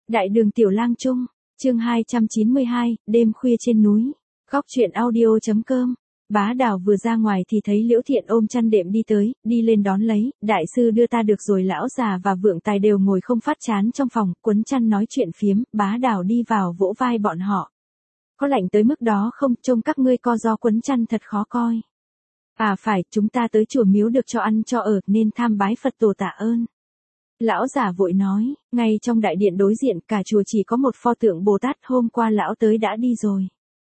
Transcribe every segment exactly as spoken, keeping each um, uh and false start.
Đại đường Tiểu Lang Trung, chương hai trăm chín mươi hai, đêm khuya trên núi. Góc truyện audio.com. Bá Đào vừa ra ngoài thì thấy Liễu Thiện ôm chăn đệm đi tới, đi lên đón lấy, đại sư đưa ta được rồi. Lão già và Vượng Tài đều ngồi không phát chán trong phòng, quấn chăn nói chuyện phiếm. Bá Đào đi vào vỗ vai bọn họ. Có lạnh tới mức đó không, trông các ngươi co ro quấn chăn thật khó coi. À phải, chúng ta tới chùa miếu được cho ăn cho ở, nên tham bái Phật tổ tạ ơn. Lão giả vội nói, ngay trong đại điện đối diện cả chùa chỉ có một pho tượng Bồ Tát, hôm qua lão tới đã đi rồi.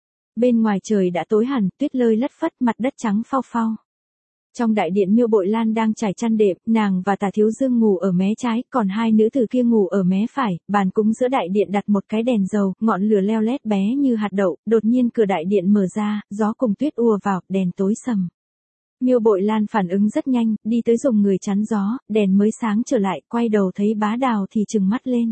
Bên ngoài trời đã tối hẳn, tuyết lơi lất phất, mặt đất trắng phau phau. Trong đại điện Miêu Bội Lan đang trải chăn đệm, nàng và Tả Thiếu Dương ngủ ở mé trái, còn hai nữ tử kia ngủ ở mé phải. Bàn cúng giữa đại điện đặt một cái đèn dầu, ngọn lửa leo lét bé như hạt đậu. Đột nhiên cửa đại điện mở ra, gió cùng tuyết ùa vào, đèn tối sầm. Miêu Bội Lan phản ứng rất nhanh, đi tới dùng người chắn gió, đèn mới sáng trở lại, quay đầu thấy Bá Đào thì trừng mắt lên.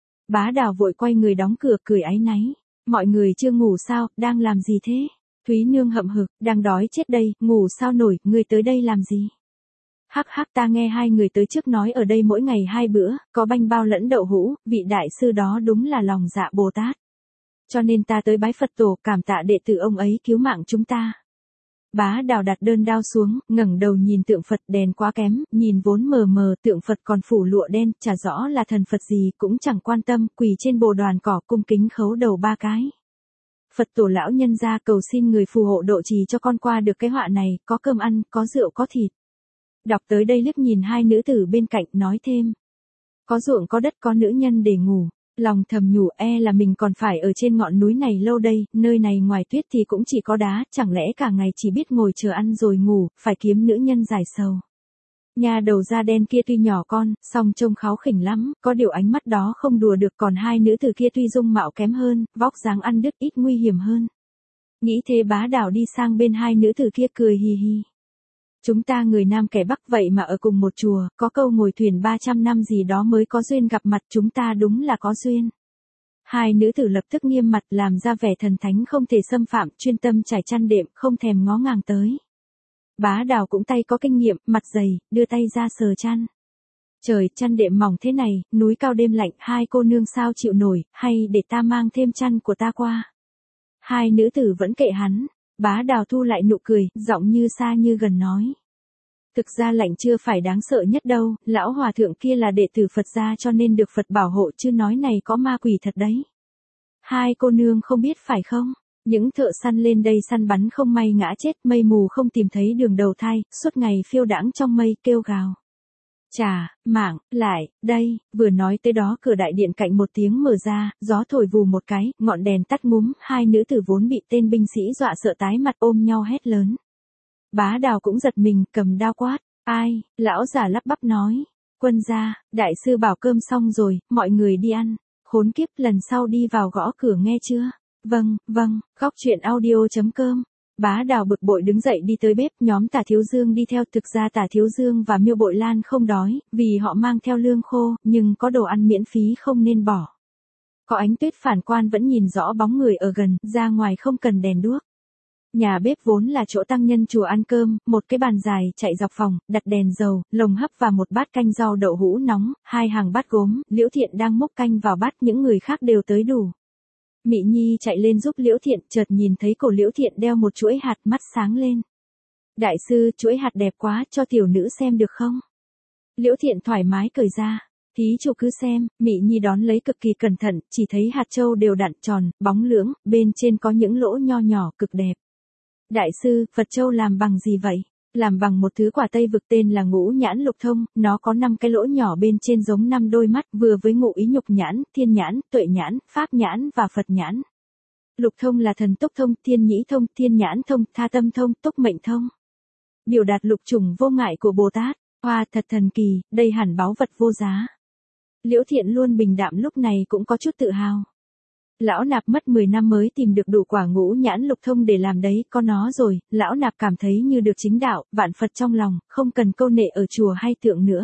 Bá Đào vội quay người đóng cửa, cười áy náy. Mọi người chưa ngủ sao, đang làm gì thế? Thúy Nương hậm hực, đang đói chết đây, ngủ sao nổi, người tới đây làm gì? Hắc hắc, ta nghe hai người tới trước nói ở đây mỗi ngày hai bữa, có bánh bao lẫn đậu hũ, vị đại sư đó đúng là lòng dạ Bồ Tát. Cho nên ta tới bái Phật tổ, cảm tạ đệ tử ông ấy cứu mạng chúng ta. Bá Đào đặt đơn đao xuống, ngẩng đầu nhìn tượng Phật, đèn quá kém, nhìn vốn mờ mờ, tượng Phật còn phủ lụa đen, chả rõ là thần Phật gì, cũng chẳng quan tâm, quỳ trên bồ đoàn cỏ cung kính khấu đầu ba cái. Phật tổ lão nhân ra cầu xin người phù hộ độ trì cho con qua được cái họa này, có cơm ăn, có rượu có thịt. Đọc tới đây liếc nhìn hai nữ tử bên cạnh, nói thêm. Có ruộng có đất có nữ nhân để ngủ. Lòng thầm nhủ, e là mình còn phải ở trên ngọn núi này lâu đây, nơi này ngoài tuyết thì cũng chỉ có đá, chẳng lẽ cả ngày chỉ biết ngồi chờ ăn rồi ngủ, phải kiếm nữ nhân giải sầu. Nhà đầu da đen kia tuy nhỏ con, song trông kháu khỉnh lắm, có điều ánh mắt đó không đùa được, còn hai nữ tử kia tuy dung mạo kém hơn, vóc dáng ăn đứt ít nguy hiểm hơn. Nghĩ thế Bá Đào đi sang bên hai nữ tử kia cười hì hì. Chúng ta người Nam kẻ Bắc vậy mà ở cùng một chùa, có câu ngồi thuyền ba trăm năm gì đó mới có duyên gặp mặt, chúng ta đúng là có duyên. Hai nữ tử lập tức nghiêm mặt làm ra vẻ thần thánh không thể xâm phạm, chuyên tâm trải chăn đệm, không thèm ngó ngàng tới. Bá Đào cũng tay có kinh nghiệm, mặt dày, đưa tay ra sờ chăn. Trời, chăn đệm mỏng thế này, núi cao đêm lạnh, hai cô nương sao chịu nổi, hay để ta mang thêm chăn của ta qua. Hai nữ tử vẫn kệ hắn. Bá Đào thu lại nụ cười, giọng như xa như gần nói. Thực ra lạnh chưa phải đáng sợ nhất đâu, lão hòa thượng kia là đệ tử Phật gia cho nên được Phật bảo hộ, chứ nói này có ma quỷ thật đấy. Hai cô nương không biết phải không? Những thợ săn lên đây săn bắn không may ngã chết, mây mù không tìm thấy đường đầu thai, suốt ngày phiêu đãng trong mây kêu gào. Chà, mạng, lại, đây, vừa nói tới đó cửa đại điện cạnh một tiếng mở ra, gió thổi vù một cái, ngọn đèn tắt ngúm, hai nữ tử vốn bị tên binh sĩ dọa sợ tái mặt ôm nhau hét lớn. Bá Đào cũng giật mình, cầm đao quát, ai, lão già lắp bắp nói, quân gia, đại sư bảo cơm xong rồi, mọi người đi ăn, khốn kiếp lần sau đi vào gõ cửa nghe chưa? Vâng, vâng, góc truyện audio.com. Bá Đào bực bội đứng dậy đi tới bếp, nhóm Tả Thiếu Dương đi theo, thực ra Tả Thiếu Dương và Miêu Bội Lan không đói, vì họ mang theo lương khô, nhưng có đồ ăn miễn phí không nên bỏ. Có ánh tuyết phản quan vẫn nhìn rõ bóng người ở gần, ra ngoài không cần đèn đuốc. Nhà bếp vốn là chỗ tăng nhân chùa ăn cơm, một cái bàn dài chạy dọc phòng, đặt đèn dầu, lồng hấp và một bát canh rau đậu hũ nóng, hai hàng bát gốm, Liễu Thiện đang múc canh vào bát, những người khác đều tới đủ. Mị Nhi chạy lên giúp Liễu Thiện, chợt nhìn thấy cổ Liễu Thiện đeo một chuỗi hạt, mắt sáng lên. Đại sư, chuỗi hạt đẹp quá, cho tiểu nữ xem được không? Liễu Thiện thoải mái cởi ra. Thí chủ cứ xem, Mị Nhi đón lấy cực kỳ cẩn thận, chỉ thấy hạt châu đều đặn tròn, bóng lưỡng, bên trên có những lỗ nho nhỏ cực đẹp. Đại sư, Phật châu làm bằng gì vậy? Làm bằng một thứ quả Tây vực tên là ngũ nhãn lục thông, nó có năm cái lỗ nhỏ bên trên giống năm đôi mắt, vừa với ngũ ý nhục nhãn, thiên nhãn, tuệ nhãn, pháp nhãn và Phật nhãn. Lục thông là thần túc thông, thiên nhĩ thông, thiên nhãn thông, tha tâm thông, túc mệnh thông. Biểu đạt lục trùng vô ngại của Bồ Tát, hoa thật thần kỳ, đây hẳn báu vật vô giá. Liễu Thiện luôn bình đạm lúc này cũng có chút tự hào. Lão nạp mất mười năm mới tìm được đủ quả ngũ nhãn lục thông để làm đấy, có nó rồi, lão nạp cảm thấy như được chính đạo, vạn Phật trong lòng, không cần câu nệ ở chùa hay tượng nữa.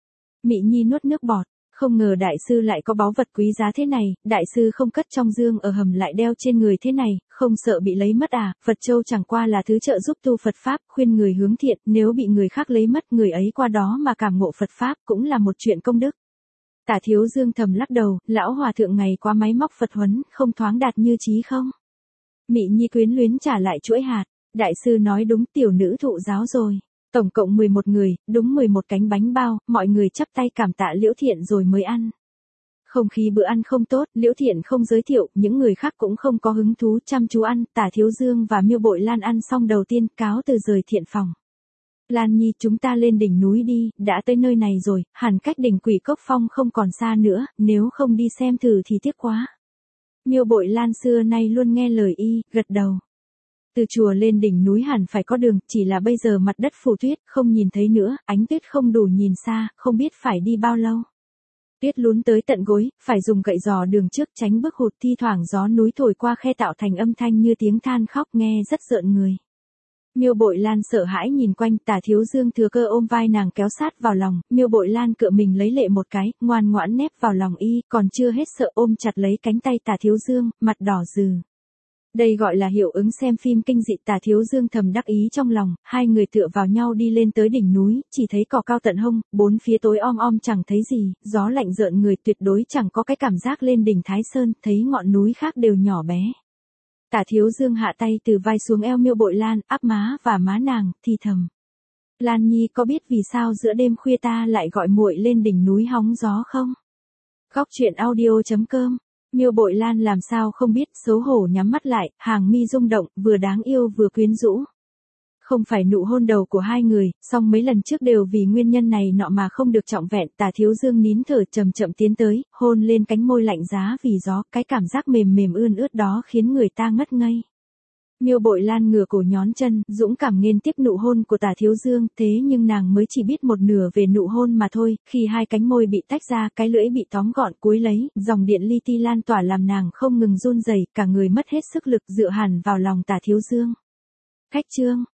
Mị Nhi nuốt nước bọt, không ngờ đại sư lại có báu vật quý giá thế này, đại sư không cất trong dương ở hầm lại đeo trên người thế này, không sợ bị lấy mất à? Phật châu chẳng qua là thứ trợ giúp tu Phật Pháp, khuyên người hướng thiện, nếu bị người khác lấy mất, người ấy qua đó mà cảm ngộ Phật Pháp cũng là một chuyện công đức. Tả Thiếu Dương thầm lắc đầu, lão hòa thượng ngày qua máy móc Phật huấn, không thoáng đạt như trí không? Mị Nhi quyến luyến trả lại chuỗi hạt, đại sư nói đúng, tiểu nữ thụ giáo rồi. Tổng cộng mười một người, đúng mười một cánh bánh bao, mọi người chắp tay cảm tạ Liễu Thiện rồi mới ăn. Không khí bữa ăn không tốt, Liễu Thiện không giới thiệu, những người khác cũng không có hứng thú chăm chú ăn, Tả Thiếu Dương và Miêu Bội Lan ăn xong đầu tiên, cáo từ rời thiện phòng. Lan Nhi, chúng ta lên đỉnh núi đi, đã tới nơi này rồi, hẳn cách đỉnh Quỷ Cốc Phong không còn xa nữa, nếu không đi xem thử thì tiếc quá. Miêu Bội Lan xưa nay luôn nghe lời y, gật đầu. Từ chùa lên đỉnh núi hẳn phải có đường, chỉ là bây giờ mặt đất phủ tuyết, không nhìn thấy nữa, ánh tuyết không đủ nhìn xa, không biết phải đi bao lâu. Tuyết lún tới tận gối, phải dùng gậy dò đường trước tránh bước hụt, thi thoảng gió núi thổi qua khe tạo thành âm thanh như tiếng than khóc nghe rất rợn người. Miêu Bội Lan sợ hãi nhìn quanh, Tả Thiếu Dương thừa cơ ôm vai nàng kéo sát vào lòng, Miêu Bội Lan cựa mình lấy lệ một cái, ngoan ngoãn nép vào lòng y, còn chưa hết sợ ôm chặt lấy cánh tay Tả Thiếu Dương, mặt đỏ rừ. Đây gọi là hiệu ứng xem phim kinh dị, Tả Thiếu Dương thầm đắc ý trong lòng, hai người tựa vào nhau đi lên tới đỉnh núi, chỉ thấy cỏ cao tận hông, bốn phía tối om om chẳng thấy gì, gió lạnh rợn người, tuyệt đối chẳng có cái cảm giác lên đỉnh Thái Sơn, thấy ngọn núi khác đều nhỏ bé. Tả Thiếu Dương hạ tay từ vai xuống eo Miêu Bội Lan, áp má và má nàng, thì thầm. Lan Nhi, có biết vì sao giữa đêm khuya ta lại gọi muội lên đỉnh núi hóng gió không? Góc truyện audio chấm com. Miêu Bội Lan làm sao không biết, xấu hổ nhắm mắt lại, hàng mi rung động, vừa đáng yêu vừa quyến rũ. Không phải nụ hôn đầu của hai người, song mấy lần trước đều vì nguyên nhân này nọ mà không được trọn vẹn, Tả Thiếu Dương nín thở chậm chậm tiến tới, hôn lên cánh môi lạnh giá vì gió, cái cảm giác mềm mềm ươn ướt đó khiến người ta ngất ngây. Miêu Bội Lan ngửa cổ nhón chân, dũng cảm nghênh tiếp nụ hôn của Tả Thiếu Dương, thế nhưng nàng mới chỉ biết một nửa về nụ hôn mà thôi, khi hai cánh môi bị tách ra, cái lưỡi bị tóm gọn cuối lấy, dòng điện li ti lan tỏa làm nàng không ngừng run rẩy, cả người mất hết sức lực dựa hẳn vào lòng Tả Thiếu Dương. Khách chương